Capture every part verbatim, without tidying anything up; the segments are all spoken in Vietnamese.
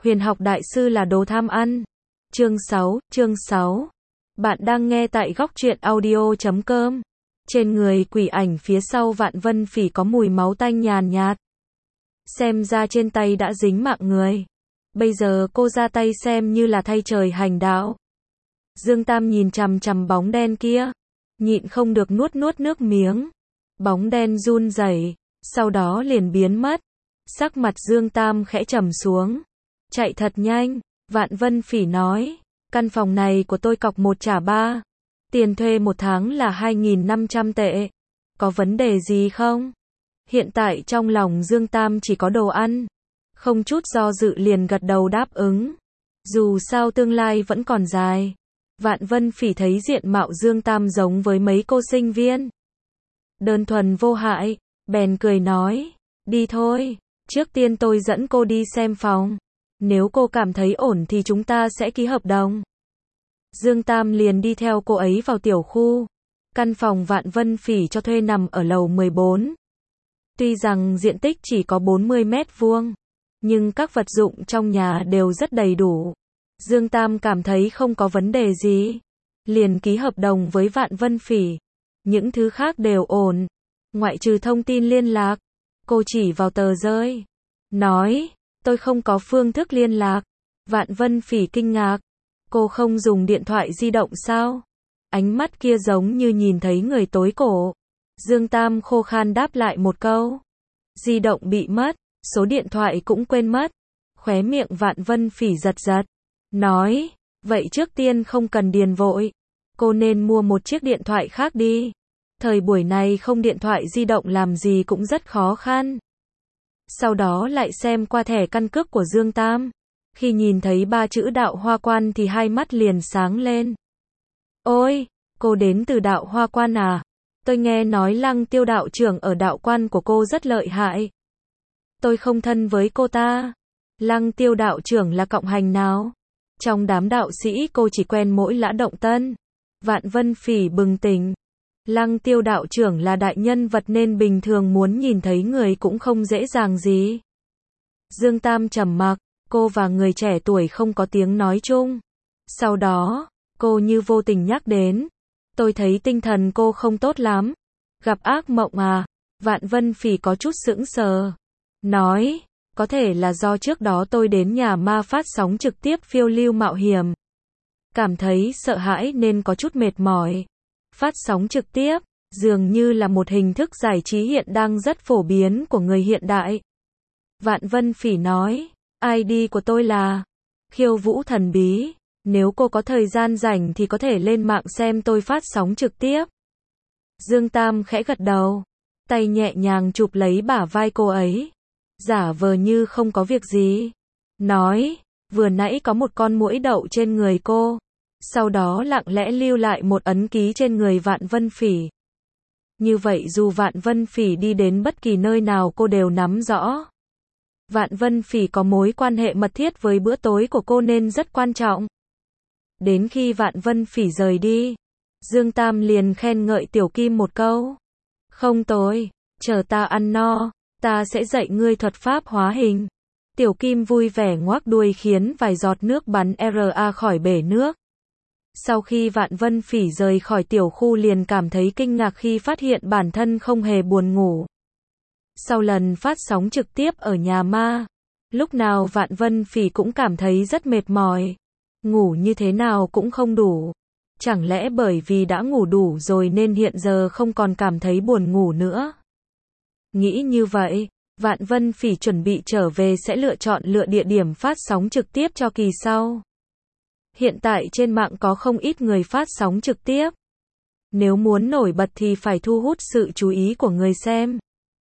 Huyền học đại sư là đồ tham ăn. Chương sáu, chương sáu. Bạn đang nghe tại góc truyện audio chấm com. Trên người quỷ ảnh phía sau Vạn Vân Phỉ có mùi máu tanh nhàn nhạt. Xem ra trên tay đã dính mạng người. Bây giờ cô ra tay xem như là thay trời hành đạo. Dương Tam nhìn chằm chằm bóng đen kia, nhịn không được nuốt nuốt nước miếng. Bóng đen run rẩy, sau đó liền biến mất. Sắc mặt Dương Tam khẽ trầm xuống. Chạy thật nhanh, Vạn Vân Phỉ nói, căn phòng này của tôi cọc một trả ba. Tiền thuê một tháng là hai nghìn năm trăm tệ. Có vấn đề gì không? Hiện tại trong lòng Dương Tam chỉ có đồ ăn. Không chút do dự liền gật đầu đáp ứng. Dù sao tương lai vẫn còn dài. Vạn Vân Phỉ thấy diện mạo Dương Tam giống với mấy cô sinh viên. Đơn thuần vô hại, bèn cười nói, đi thôi, trước tiên tôi dẫn cô đi xem phòng. Nếu cô cảm thấy ổn thì chúng ta sẽ ký hợp đồng. Dương Tam liền đi theo cô ấy vào tiểu khu. Căn phòng Vạn Vân Phỉ cho thuê nằm ở lầu mười bốn. Tuy rằng diện tích chỉ có bốn mươi mét vuông, nhưng các vật dụng trong nhà đều rất đầy đủ. Dương Tam cảm thấy không có vấn đề gì, liền ký hợp đồng với Vạn Vân Phỉ. Những thứ khác đều ổn, ngoại trừ thông tin liên lạc. Cô chỉ vào tờ rơi, nói, tôi không có phương thức liên lạc. Vạn Vân Phỉ kinh ngạc, cô không dùng điện thoại di động sao? Ánh mắt kia giống như nhìn thấy người tối cổ. Dương Tam khô khan đáp lại một câu, di động bị mất, số điện thoại cũng quên mất. Khóe miệng Vạn Vân Phỉ giật giật, nói, vậy trước tiên không cần điền vội, cô nên mua một chiếc điện thoại khác đi. Thời buổi này không điện thoại di động làm gì cũng rất khó khăn. Sau đó lại xem qua thẻ căn cước của Dương Tam. Khi nhìn thấy ba chữ Đạo Hoa Quan thì hai mắt liền sáng lên. Ôi, cô đến từ Đạo Hoa Quan à? Tôi nghe nói Lăng Tiêu đạo trưởng ở đạo quan của cô rất lợi hại. Tôi không thân với cô ta. Lăng Tiêu đạo trưởng là cộng hành nào? Trong đám đạo sĩ cô chỉ quen mỗi Lã Động Tân. Vạn Vân Phỉ bừng tỉnh. Lăng Tiêu đạo trưởng là đại nhân vật nên bình thường muốn nhìn thấy người cũng không dễ dàng gì. Dương Tam trầm mặc, cô và người trẻ tuổi không có tiếng nói chung. Sau đó, cô như vô tình nhắc đến, tôi thấy tinh thần cô không tốt lắm. Gặp ác mộng à? Vạn Vân Phỉ có chút sững sờ. Nói, có thể là do trước đó tôi đến nhà ma phát sóng trực tiếp phiêu lưu mạo hiểm. Cảm thấy sợ hãi nên có chút mệt mỏi. Phát sóng trực tiếp, dường như là một hình thức giải trí hiện đang rất phổ biến của người hiện đại. Vạn Vân Phỉ nói, i đê của tôi là Khiêu Vũ Thần Bí. Nếu cô có thời gian rảnh thì có thể lên mạng xem tôi phát sóng trực tiếp. Dương Tam khẽ gật đầu, tay nhẹ nhàng chụp lấy bả vai cô ấy, giả vờ như không có việc gì. Nói, vừa nãy có một con muỗi đậu trên người cô. Sau đó lặng lẽ lưu lại một ấn ký trên người Vạn Vân Phỉ. Như vậy dù Vạn Vân Phỉ đi đến bất kỳ nơi nào cô đều nắm rõ. Vạn Vân Phỉ có mối quan hệ mật thiết với bữa tối của cô nên rất quan trọng. Đến khi Vạn Vân Phỉ rời đi, Dương Tam liền khen ngợi Tiểu Kim một câu. Không tồi, chờ ta ăn no, ta sẽ dạy ngươi thuật pháp hóa hình. Tiểu Kim vui vẻ ngoác đuôi khiến vài giọt nước bắn ra khỏi bể nước. Sau khi Vạn Vân Phỉ rời khỏi tiểu khu liền cảm thấy kinh ngạc khi phát hiện bản thân không hề buồn ngủ. Sau lần phát sóng trực tiếp ở nhà ma, lúc nào Vạn Vân Phỉ cũng cảm thấy rất mệt mỏi. Ngủ như thế nào cũng không đủ. Chẳng lẽ bởi vì đã ngủ đủ rồi nên hiện giờ không còn cảm thấy buồn ngủ nữa? Nghĩ như vậy, Vạn Vân Phỉ chuẩn bị trở về sẽ lựa chọn lựa địa điểm phát sóng trực tiếp cho kỳ sau. Hiện tại trên mạng có không ít người phát sóng trực tiếp. Nếu muốn nổi bật thì phải thu hút sự chú ý của người xem.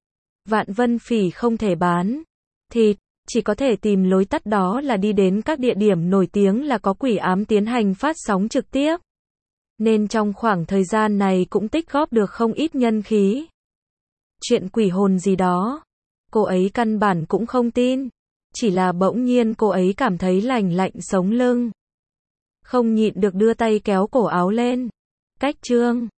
Vạn Vân Phỉ không thể bán thịt, chỉ có thể tìm lối tắt, đó là đi đến các địa điểm nổi tiếng là có quỷ ám tiến hành phát sóng trực tiếp. Nên trong khoảng thời gian này cũng tích góp được không ít nhân khí. Chuyện quỷ hồn gì đó, cô ấy căn bản cũng không tin. Chỉ là bỗng nhiên cô ấy cảm thấy lành lạnh sống lưng. Không nhịn được đưa tay kéo cổ áo lên. Cách chương